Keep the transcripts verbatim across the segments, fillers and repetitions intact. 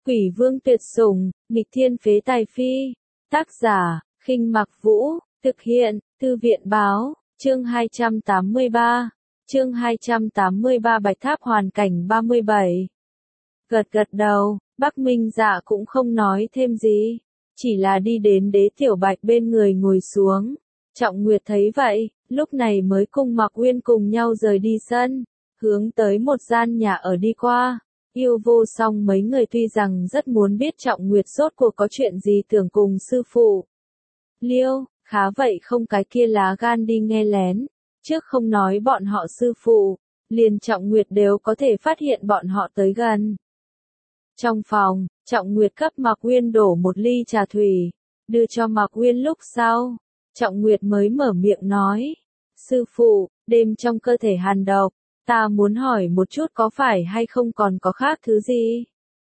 Quỷ vương tuyệt sủng, nghịch thiên phế tài phi. Tác giả, Khinh Mặc Vũ, thực hiện, Thư viện báo, chương hai trăm tám mươi ba. Chương hai trăm tám mươi ba Bạch Tháp hoàn cảnh ba mươi bảy. Gật gật đầu, Bắc Minh Dạ cũng không nói thêm gì, chỉ là đi đến Đế Tiểu Bạch bên người ngồi xuống. Trọng Nguyệt thấy vậy, lúc này mới cùng Mạc Uyên cùng nhau rời đi sân, hướng tới một gian nhà ở đi qua. Yêu Vô Song mấy người tuy rằng rất muốn biết Trọng Nguyệt rốt cuộc có chuyện gì tưởng cùng sư phụ Liêu, khá vậy không cái kia lá gan đi nghe lén, trước không nói bọn họ sư phụ, liền Trọng Nguyệt đều có thể phát hiện bọn họ tới gần. Trong phòng, Trọng Nguyệt cấp Mạc Uyên đổ một ly trà thủy, đưa cho Mạc Uyên lúc sau, Trọng Nguyệt mới mở miệng nói, sư phụ, đêm trong cơ thể hàn độc, ta muốn hỏi một chút có phải hay không còn có khác thứ gì?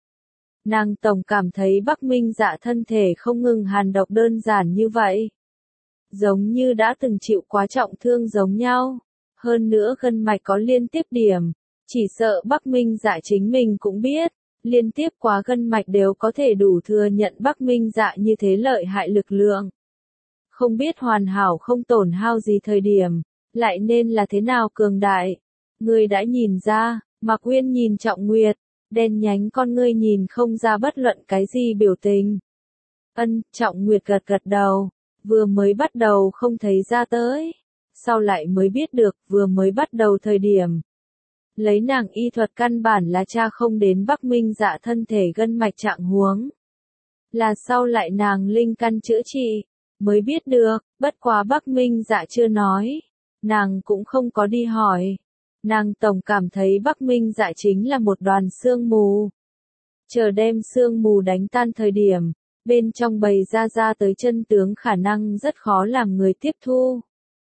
Nàng tổng cảm thấy Bắc Minh Dạ thân thể không ngừng hàn độc đơn giản như vậy. Giống như đã từng chịu quá trọng thương giống nhau. Hơn nữa gân mạch có liên tiếp điểm. Chỉ sợ Bắc Minh Dạ chính mình cũng biết. Liên tiếp quá gân mạch đều có thể đủ thừa nhận Bắc Minh Dạ như thế lợi hại lực lượng. Không biết hoàn hảo không tổn hao gì thời điểm. Lại nên là thế nào cường đại. Ngươi đã nhìn ra, Mạc Uyên nhìn Trọng Nguyệt, đen nhánh con ngươi nhìn không ra bất luận cái gì biểu tình. Ân, Trọng Nguyệt gật gật đầu, vừa mới bắt đầu không thấy ra tới, sau lại mới biết được vừa mới bắt đầu thời điểm. Lấy nàng y thuật căn bản là tra không đến Bắc Minh Dạ thân thể gân mạch trạng huống. Là sau lại nàng linh căn chữa trị, mới biết được, bất quá Bắc Minh Dạ chưa nói, nàng cũng không có đi hỏi. Nàng tổng cảm thấy Bắc Minh Dạ chính là một đoàn sương mù. Chờ đem sương mù đánh tan thời điểm, bên trong bày ra ra tới chân tướng khả năng rất khó làm người tiếp thu.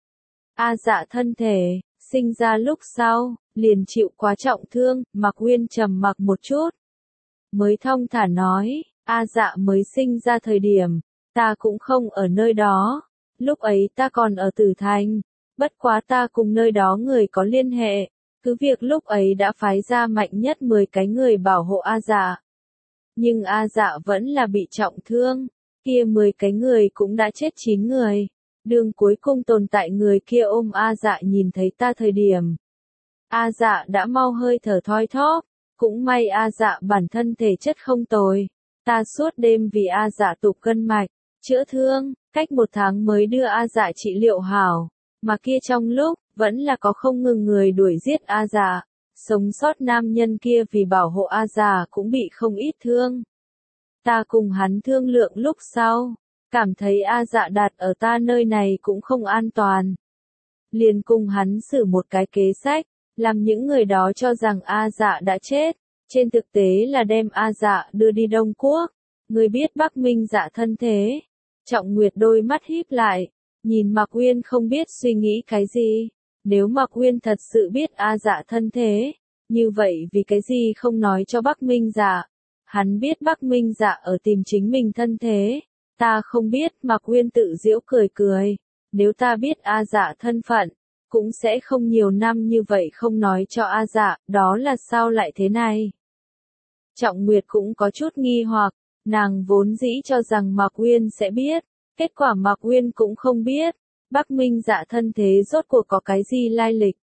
A Dạ thân thể, sinh ra lúc sau, liền chịu quá trọng thương, Mạc Uyên trầm mặc một chút. Mới thong thả nói, A Dạ mới sinh ra thời điểm, ta cũng không ở nơi đó, lúc ấy ta còn ở Tử Thành. Bất quá ta cùng nơi đó người có liên hệ, cứ việc lúc ấy đã phái ra mạnh nhất mười cái người bảo hộ A Dạ. Nhưng A Dạ vẫn là bị trọng thương, kia mười cái người cũng đã chết chín người. Đường cuối cùng tồn tại người kia ôm A Dạ nhìn thấy ta thời điểm. A Dạ đã mau hơi thở thoi thóp, cũng may A Dạ bản thân thể chất không tồi. Ta suốt đêm vì A Dạ tụt gân mạch, chữa thương, cách một tháng mới đưa A Dạ trị liệu hảo. Mà kia trong lúc, vẫn là có không ngừng người đuổi giết A Dạ, sống sót nam nhân kia vì bảo hộ A Dạ cũng bị không ít thương. Ta cùng hắn thương lượng lúc sau, cảm thấy A Dạ đặt ở ta nơi này cũng không an toàn. Liền cùng hắn xử một cái kế sách, làm những người đó cho rằng A Dạ đã chết, trên thực tế là đem A Dạ đưa đi Đông Quốc. Người biết Bắc Minh Dạ thân thế. Trọng Nguyệt đôi mắt híp lại. Nhìn Mạc Uyên không biết suy nghĩ cái gì, nếu Mạc Uyên thật sự biết A Dạ thân thế, như vậy vì cái gì không nói cho Bắc Minh Dạ, hắn biết Bắc Minh Dạ ở tìm chính mình thân thế, ta không biết. Mạc Uyên tự giễu cười cười, nếu ta biết A Dạ thân phận, cũng sẽ không nhiều năm như vậy không nói cho A Dạ, đó là sao lại thế này? Trọng Nguyệt cũng có chút nghi hoặc, nàng vốn dĩ cho rằng Mạc Uyên sẽ biết. Kết quả Mạc Uyên cũng không biết, Bắc Minh Dạ thân thế rốt cuộc có cái gì lai lịch.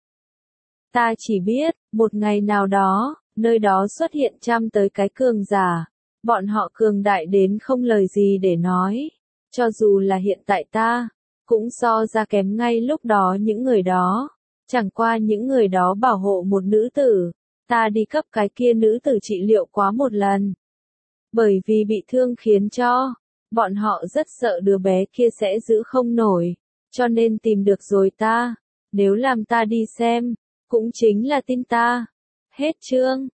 Ta chỉ biết, một ngày nào đó, nơi đó xuất hiện trăm tới cái cường giả, bọn họ cường đại đến không lời gì để nói, cho dù là hiện tại ta, cũng so ra kém ngay lúc đó những người đó, chẳng qua những người đó bảo hộ một nữ tử, ta đi cấp cái kia nữ tử trị liệu quá một lần. Bởi vì bị thương khiến cho bọn họ rất sợ đứa bé kia sẽ giữ không nổi, cho nên tìm được rồi ta, nếu làm ta đi xem, cũng chính là tin ta. Hết chương.